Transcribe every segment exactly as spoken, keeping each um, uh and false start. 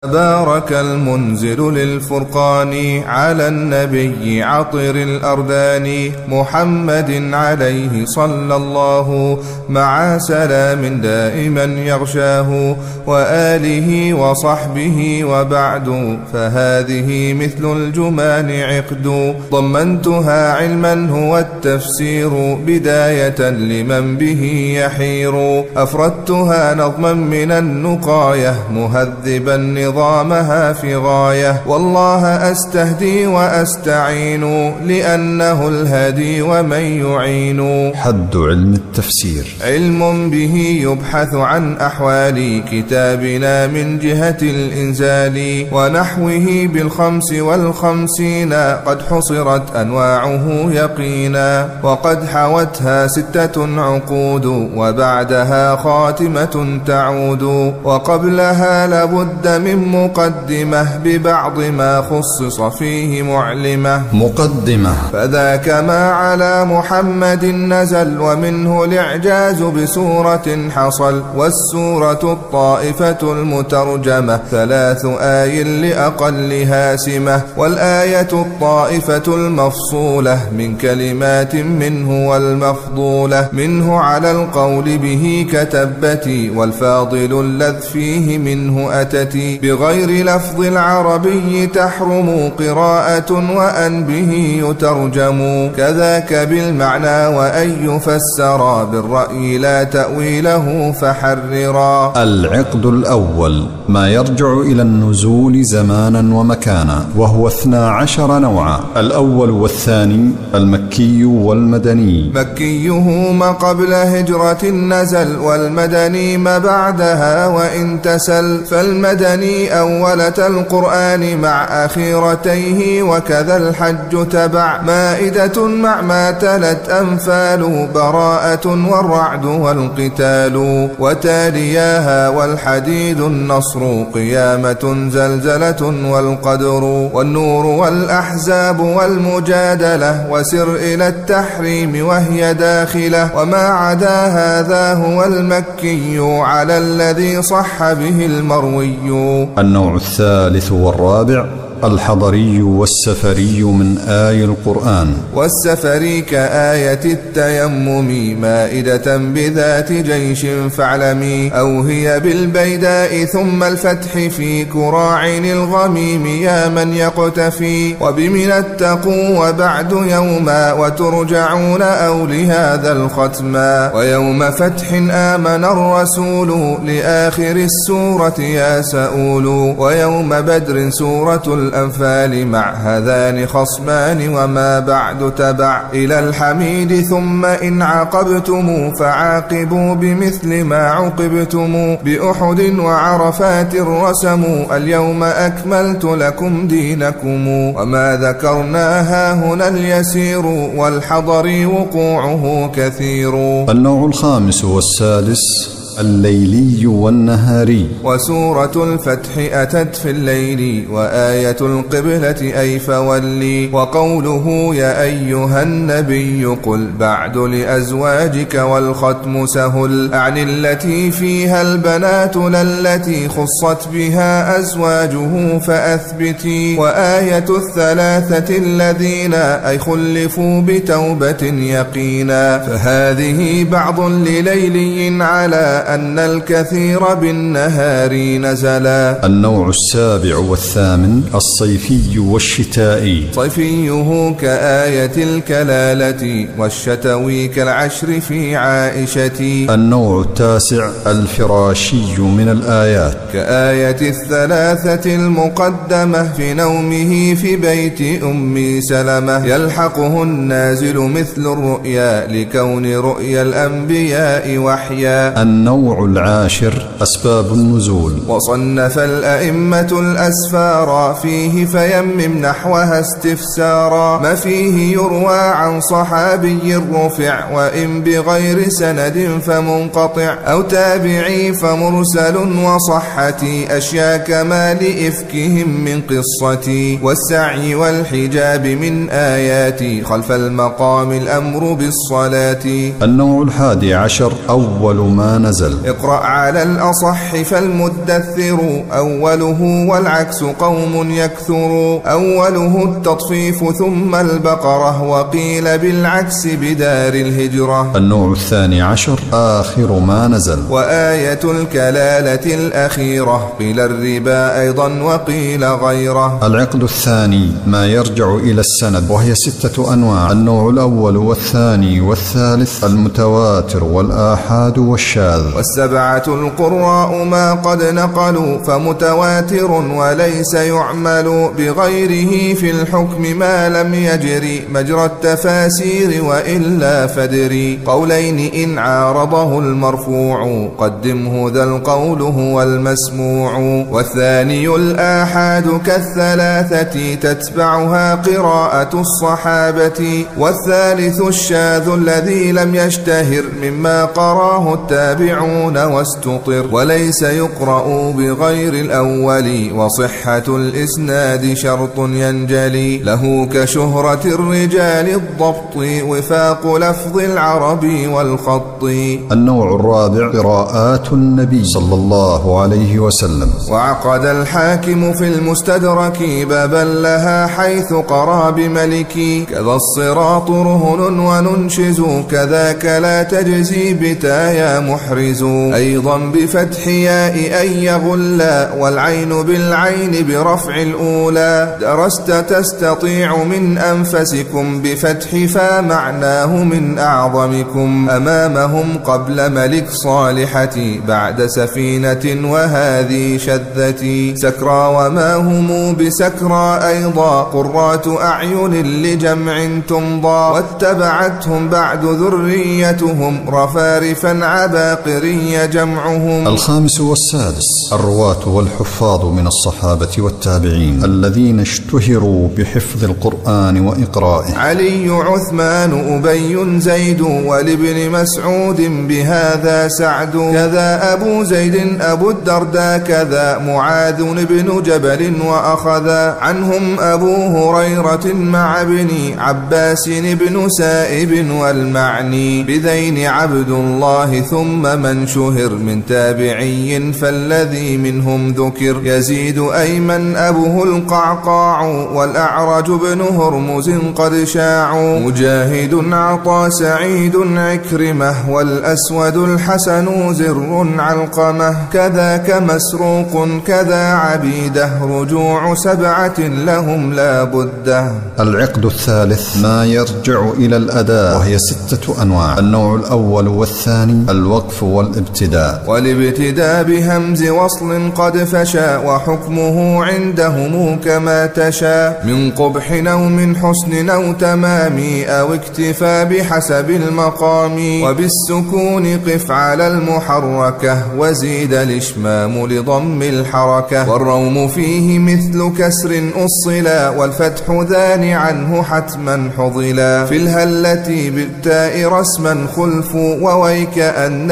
بارك المنزل للفرقان على النبي عطر الأردان محمد عليه صلى الله مع سلام دائما يغشاه وآله وصحبه وبعد فهذه مثل الجمان عقد ضمنتها علما هو التفسير بداية لمن به يحير أفردتها نظما من النقاية مهذبا نظامها في غاية والله أستهدي وأستعين لأنه الهدي ومن يعين. حد علم التفسير علم به يبحث عن أحوال كتابنا من جهة الإنزال ونحوه بالخمس والخمسين قد حصرت أنواعه يقينا وقد حوتها ستة عقود وبعدها خاتمة تعود وقبلها لابد من مقدمة ببعض ما خصص فيه معلمة. مقدمة فذاك ما على محمد نزل ومنه الإعجاز بسورة حصل والسورة الطائفة المترجمة ثلاث آي لأقلها سمة والآية الطائفة المفصولة من كلمات منه والمفضولة منه على القول به كتبتي والفاضل اللذ فيه منه أتتي بغير لفظ العربي تحرم قراءة وأن به يترجم كذاك بالمعنى وأن يفسر بالرأي لا تأويله فحررا. العقد الأول ما يرجع إلى النزول زمانا ومكانا وهو اثنا عشر نوعا. الأول والثاني المكي والمدني. مكيه ما قبل هجرة نزل والمدني ما بعدها وإن تسل فالمدني أولة القرآن مع أخيرتيه وكذا الحج تبع مائدة مع ما تلت أنفال براءة والرعد والقتال وتالياها والحديد النصر قيامة زلزلة والقدر والنور والأحزاب والمجادلة وسر إلى التحريم وهي داخلة وما عدا هذا هو المكي على الذي صح به المروي. النوع الثالث والرابع الحضري والسفري من آي القرآن. والسفري كآية التيمم مائدة بذات جيش فاعلمي أو هي بالبيداء ثم الفتح في كراع الغميم يا من يقتفي وبمن اتقوا وبعد يوما وترجعون أو لهذا الختما ويوم فتح آمن الرسول لآخر السورة يا سؤول ويوم بدر سورة الأنفال مع هذان خصمان وما بعد تبع إلى الحميد ثم إن عاقبتم فعاقبوا بمثل ما عوقبتم بأحد وعرفات رسموا اليوم أكملت لكم دينكم وما ذكرناها هنا اليسير والحضر وقوعه كثير. النوع الخامس والسادس الليلي والنهاري. وسورة الفتح أتت في الليل وآية القبلة أي فولي وقوله يا أيها النبي قل بعد لأزواجك والختم سهل أعني التي فيها البنات للتي خصت بها أزواجه فأثبتي وآية الثلاثة الذين أي خلفوا بتوبة يقينا فهذه بعض لليلي على أن الكثير بالنهار نزلا. النوع السابع والثامن الصيفي والشتائي. صيفيه كآية الكلالة والشتوي كالعشر في عائشة. النوع التاسع الفراشي من الآيات كآية الثلاثة المقدمة في نومه في بيت أم سلمة يلحقه النازل مثل الرؤيا لكون رؤيا الأنبياء وحيا. النوع العاشر أسباب النزول. وصنف الأئمة الأسفار فيه فيمم نحوها استفسارا ما فيه يروى عن صحابي رفع وإن بغير سند فمنقطع أو تابعي فمرسل وصحتي أشياء كما لإفكهم من قصتي والسعي والحجاب من آياتي خلف المقام الأمر بالصلاة. النوع الحادي عشر أول ما نزل. نزل. اقرأ على الأصح فالمدثر أوله والعكس قوم يكثر. أوله التطفيف ثم البقرة وقيل بالعكس بدار الهجرة. النوع الثاني عشر آخر ما نزل. وآية الكلالة الأخيرة قيل الربا أيضا وقيل غيره. العقد الثاني ما يرجع إلى السند وهي ستة أنواع. النوع الأول والثاني والثالث المتواتر والآحاد والشاذ. والسبعة القراء ما قد نقلوا فمتواتر وليس يعمل بغيره في الحكم ما لم يجري مجرى التفاسير وإلا فدري. قولين إن عارضه المرفوع قدمه ذا القول هو المسموع. والثاني الآحاد كالثلاثة تتبعها قراءة الصحابة. والثالث الشاذ الذي لم يشتهر مما قراه التابعون واستطر وليس يقرأ بغير الأول. وصحة الإسناد شرط ينجلي له كشهرة الرجال الضبط وفاق لفظ العرب والخط. النوع الرابع قراءات النبي صلى الله عليه وسلم. وعقد الحاكم في المستدرك بابا لها حيث قرى بملكي كذا الصراط رهن وننشز كذاك لا تجزي بتايا محرز. أيضا بفتح ياء أن يغلا والعين بالعين برفع الأولى. درست تستطيع من أنفسكم بفتح فمعناه من أعظمكم. أمامهم قبل ملك صالحتي بعد سفينة وهذه شذتي. سكرى وما هم بسكرى أيضا قرات أعين لجمع تمضى. واتبعتهم بعد ذريتهم رفارفا عباقري جمعهم. الخامس والسادس الرواة والحفاظ من الصحابة والتابعين الذين اشتهروا بحفظ القرآن وإقرائه. علي عثمان أبي زيد ولابن مسعود بهذا سعد. كذا أبو زيد أبو الدرداء كذا معاذ بن جبل وأخذا عنهم أبو هريرة مع ابن عباس بن سائب والمعني. بذين عبد الله ثم من شهر من تابعي فالذي منهم ذكر. يزيد أيمن أبوه القعقاع والأعرج بن هرمز قد شاع. مجاهد عطى سعيد عكرمة والأسود الحسن زر علقمة. كذاك مسروق كذا عبيده رجوع سبعة لهم لا بده. العقد الثالث ما يرجع إلى الأداء وهي ستة أنواع. النوع الأول والثاني الوقف والابتداء. والابتداء بهمز وصل قد فشى وحكمه عندهم كما تشاء من قبح أو من حسن أو تمام أو اكتفى بحسب المقام. وبالسكون قف على المحركة وزيد الإشمام لضم الحركة. والروم فيه مثل كسر أصلا والفتح ذان عنه حتما حضلا. في الهلة بالتاء رسما خلف وويك أن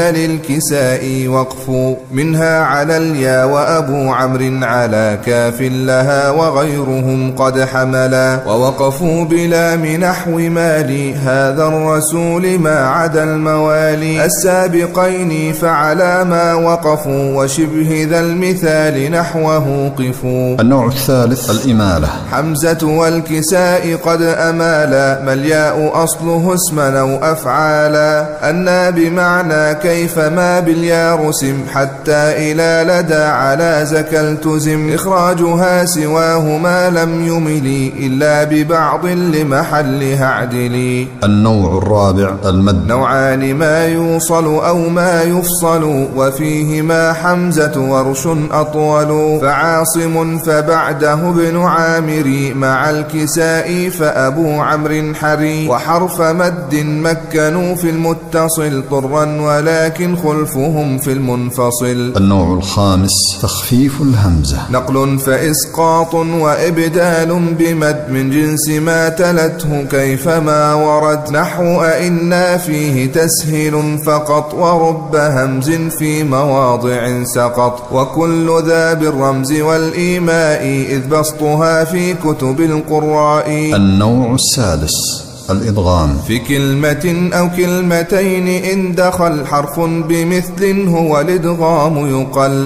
للكساء وقف. منها على اليا وأبو عمرو على كاف لها وغيرهم قد حملا. ووقفوا بلام نحو مالي هذا الرسول ما عدا الموالي. السابقين فعلى ما وقفوا وشبه ذا المثال نحوه قفوا. النوع الثالث الإمالة. حمزة والكساء قد أمالا ملياء أصله اسما أو أفعالا. أنا بمعنى كيف ما باليا رسم حتى إلى لدى على زك التزم. إخراجها سواه ما لم يملي إلا ببعض لمحلها اعدلي. النوع الرابع المد. نوعان ما يوصل أو ما يفصل وفيهما حمزة ورش أطول. فعاصم فبعده ابن عامر مع الكساء فأبو عمرو حري. وحرف مد مكنوا في المتصل طرا ولكن خلفهم في المنفصل. النوع الخامس تخفيف الهمزة. نقل فإسقاط وإبدال بمد من جنس ما تلته كيفما ورد. نحو أئنا فيه تسهيل فقط ورب همز في مواضع سقط. وكل ذا بالرمز والإيماء إذ بسطها في كتب القراء. النوع السادس الإدغام. في كلمة أو كلمتين إن دخل حرف بمثل هو الإدغام يقل،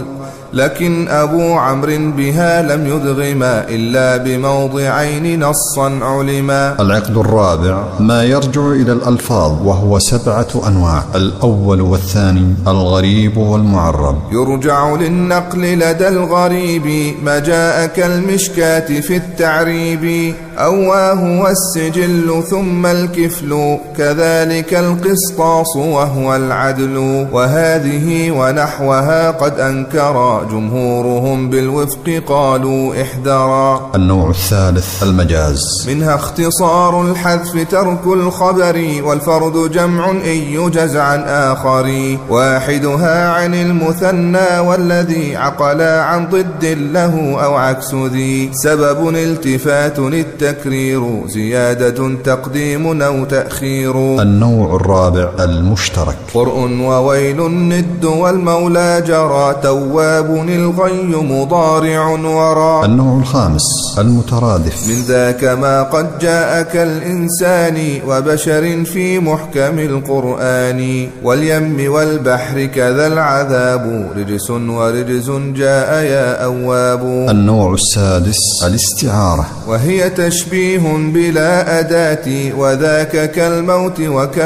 لكن أبو عمرو بها لم يدغما إلا بموضعين نصا علما. العقد الرابع ما يرجع إلى الألفاظ وهو سبعة أنواع. الأول والثاني الغريب والمعرب. يرجع للنقل لدى الغريب ما جاء كالمشكاة في التعريب، أواه والسجل ثم الكفل كذلك القسطاس وهو العدل، وهذه ونحوها قد أنكرا جمهورهم بالوفق قالوا احذرا. النوع الثالث المجاز. منها اختصار الحذف ترك الخبر، والفرد جمع إن يجز عن آخر، واحدها عن المثنى والذي عقلا عن ضد له أو عكس ذي، سبب التفات التكرير زيادة تقديم أو تأخير. النوع الرابع المشترك. قرء وويل الند والمولى جرى، تواب الغي مضارع ورا. النوع الخامس المترادف. من ذاك ما قد جاء كالإنسان وبشر في محكم القرآن، واليم والبحر كذا العذاب، رجس ورجز جاء يا أواب. النوع السادس الاستعارة، وهي تشبيه بلا أداة، وذاك كالموت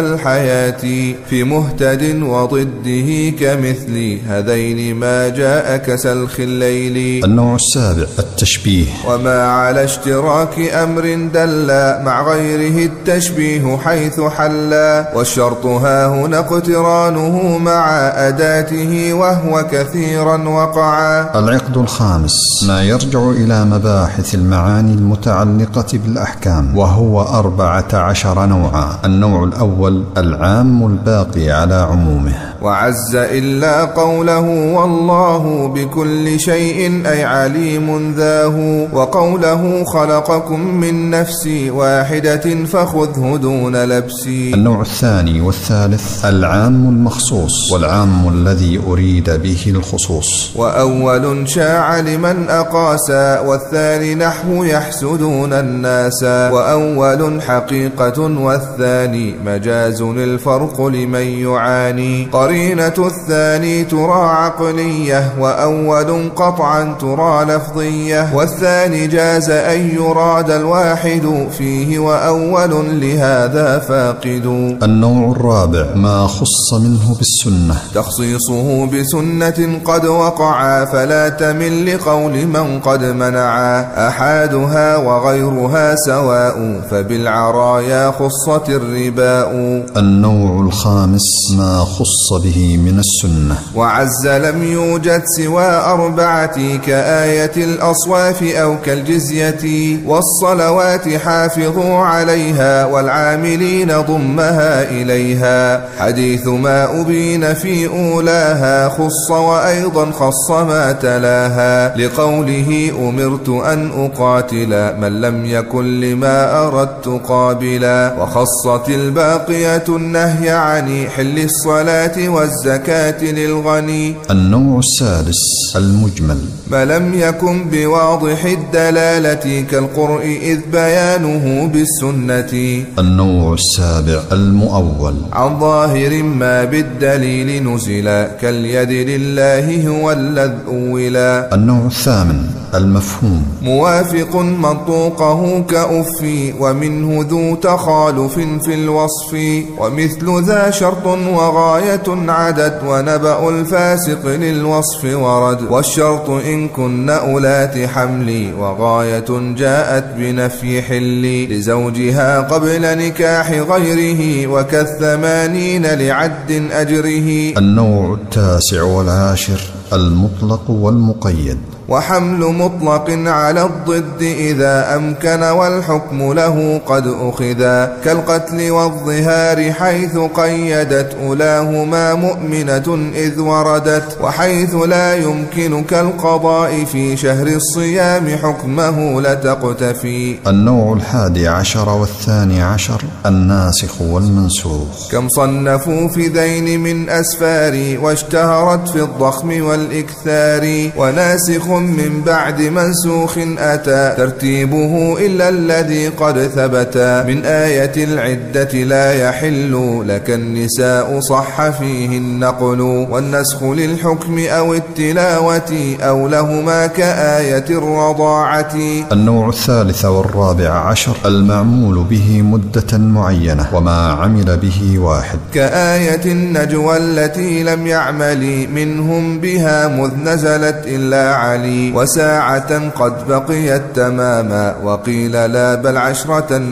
وكالحياة، في مهتد وضده كمثل هذين ما جاء كسلخ الليل. النوع السابع التشبيه، وما على اشتراك أمر دلا مع غيره التشبيه حيث حلا، والشرط ها هنا اقترانه مع أداته وهو كثيرا وقعا. العقد الخامس ما يرجع إلى مباحث المعاني المتعلقة بالأحكام، وهو أربعة عشر نوعا. النوع الأول العام الباقي على عمومه. وعز إلا قوله والله بكل شيء أي عليم ذاه، وقوله خلقكم من نفس واحدة فخذه دون لبس. النوع الثاني والثالث العام المخصوص، والعام الذي أريد به الخصوص. وأول شاع لمن أقاسا، والثاني نحو يحسدون الناس، وأول حقيقة والثاني مجاز الفرق لمن يعاني، قرينة الثاني ترى عقلية، وأول قطعا ترى لفظية، والثاني جاز أن يراد الواحد فيه، وأول لهذا فاقد. النوع الرابع ما خص منه بالسنة، تخصيصه بسنة قد وقعا، فلا تمل لقول من قد منعا، أحادها وغيرها سواء، فبالعرايا خصت الرباء. النوع الخامس ما خص به من السنة. وعز لم يوجد سوى أربعة، كآية الأصواف أو كالجزية، والصلوات حافظوا عليها، والعاملين ضمها إليها، حديث ما أبين في أولاها، خص وأيضا خص ما تلاها، لقوله أمرت أن أقاتل من لم يكن لما أردت قابلا، وخصت الباقية النهي عن حل الصلاة والزكاة للغني. النوع السادس المجمل، ما لم يكن بواضح الدلالة كالقرء إذ بيانه بالسنة. النوع السابع المؤول، عن ظاهر ما بالدليل نزل، كاليد لله هو الذي أولا. النوع الثامن المفهوم، موافق منطوقه كأفي، ومنه ذو تخالف في الوصف، ومثل ذا شرط وغاية عدد، ونبأ الفاسق للوصف ورد، والشرط إن كن أولات حمل، وغاية جاءت بنفي حل لزوجها قبل نكاح غيره، وكالثمانين لعد أجره. النوع التاسع والعاشر المطلق والمقيد، وحمل مطلق على الضد إذا أمكن، والحكم له قد أخذا، كالقتل والظهار حيث قيدت أولاهما مؤمنة إذ وردت، وحيث لا يمكن كالقضاء في شهر الصيام حكمه لتقتفي. النوع الحادي عشر والثاني عشر الناسخ والمنسوخ، كم صنفوا في ذين من أسفار، واشتهرت في الضخم والإكثار، وناسخ من بعد منسوخ أتى ترتيبه إلا الذي قد ثبت من آية العدة لا يحل لك النساء صح فيه النقل والنسخ للحكم أو التلاوة أو لهما كآية الرضاعة. النوع الثالث والرابع عشر المعمول به مدة معينة وما عمل به واحد كآية النجوى التي لم يعمل منهم بها مذ نزلت إلا علي وساعة قد بقيت تماما وقيل لا بل عشرة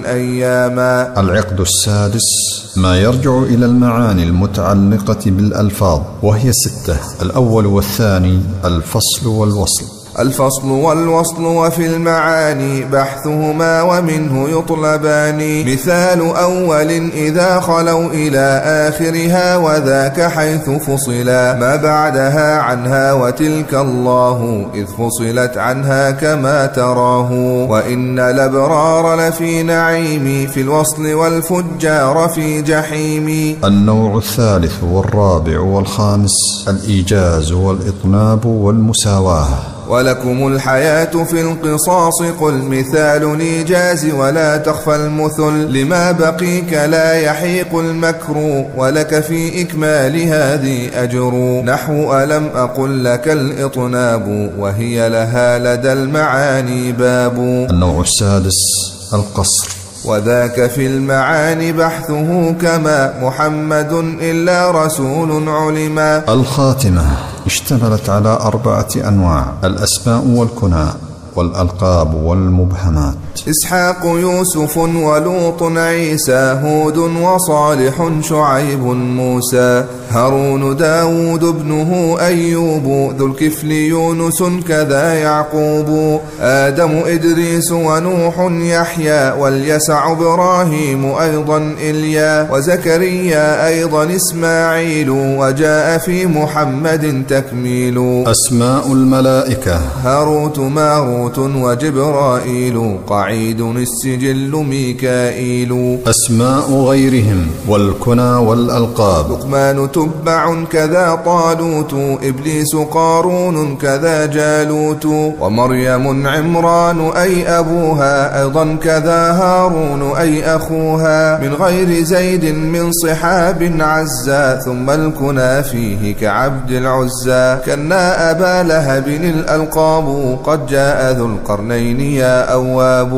أياما. العقد السادس ما يرجع إلى المعاني المتعلقة بالألفاظ وهي ستة. الأول والثاني الفصل والوصل. الفصل والوصل وفي المعاني بحثهما ومنه يطلبان مثال أول إذا خلوا إلى آخرها وذاك حيث فصلا ما بعدها عنها وتلك الله إذ فصلت عنها كما تراه وإن الأبرار لفي نعيم في الوصل والفجار في جحيم. النوع الثالث والرابع والخامس الإيجاز والإطناب والمساواة. ولكم الحياة في القصاص قل مثال الإيجاز ولا تخفى المثل لما بقيك لا يحيق المكر ولك في إكمال هذه أجر نحو ألم أقل لك الإطناب وهي لها لدى المعاني باب. النوع السادس القصر وذاك في المعاني بحثه كما محمد إلا رسول علما. الخاتمة اشتملت على أربعة أنواع الأسماء والكنى والألقاب والمبهمات. إسحاق يوسف ولوط عيسى هود وصالح شعيب موسى هارون داود ابنه أيوب ذو الكفل يونس كذا يعقوب آدم إدريس ونوح يحيى واليسع إبراهيم أيضا إليا وزكريا أيضا إسماعيل وجاء في محمد تكميل. أسماء الملائكة هاروت ماروت وجبرائيل قعيد السجل ميكائيل. أسماء غيرهم والكنى والألقاب لقمان تبع كذا طالوت إبليس قارون كذا جالوت ومريم عمران أي أبوها أيضا كذا هارون أي أخوها من غير زيد من صحاب عزا ثم الكنى فيه كعبد العزى كنا أبا لهب الألقاب قد جاء ذو القرنين يا أواب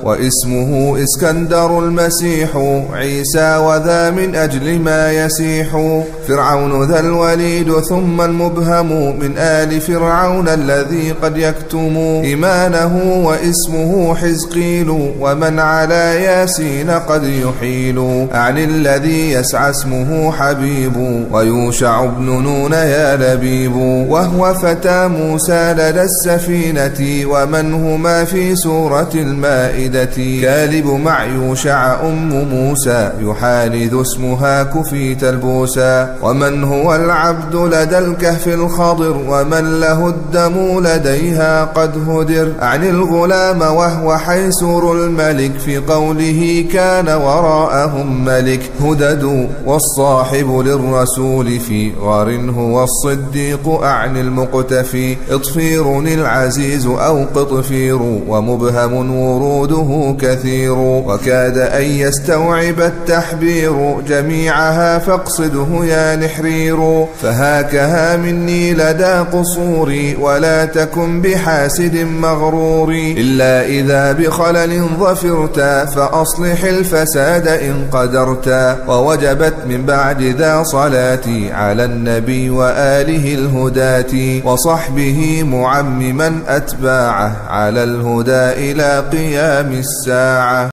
واسمه اسكندر المسيح عيسى وذا من أجل ما يسيح فرعون ذا الوليد ثم المبهم من آل فرعون الذي قد يكتم إيمانه واسمه حزقيل ومن على ياسين قد يحيل أعني الذي يسعى اسمه حبيب ويوشع بن نون يا لبيب وهو فتى موسى لدى السفينة ومن هما في سورة المائدة كالب مع يوشع أم موسى يحالذ اسمها كفيت البوسى ومن هو العبد لدى الكهف الخضر ومن له الدم لديها قد هدر أعني الغلام وهو حيسور الملك في قوله كان وراءهم ملك هدد والصاحب للرسول في غار هو الصديق أعني المقتفي اطفير العزيز أو قطفير ومبهم وروده كثير وكاد أن يستوعب التحبير جميعها فاقصده يا نحرير فهاكها مني لدى قصوري ولا تكن بحاسد مغرور إلا إذا بخلل ظفرت فأصلح الفساد إن قدرت ووجبت من بعد ذا صلاتي على النبي وآله الهداة وصحبه معمما أتباعه على الهدى إلى قيام الساعة.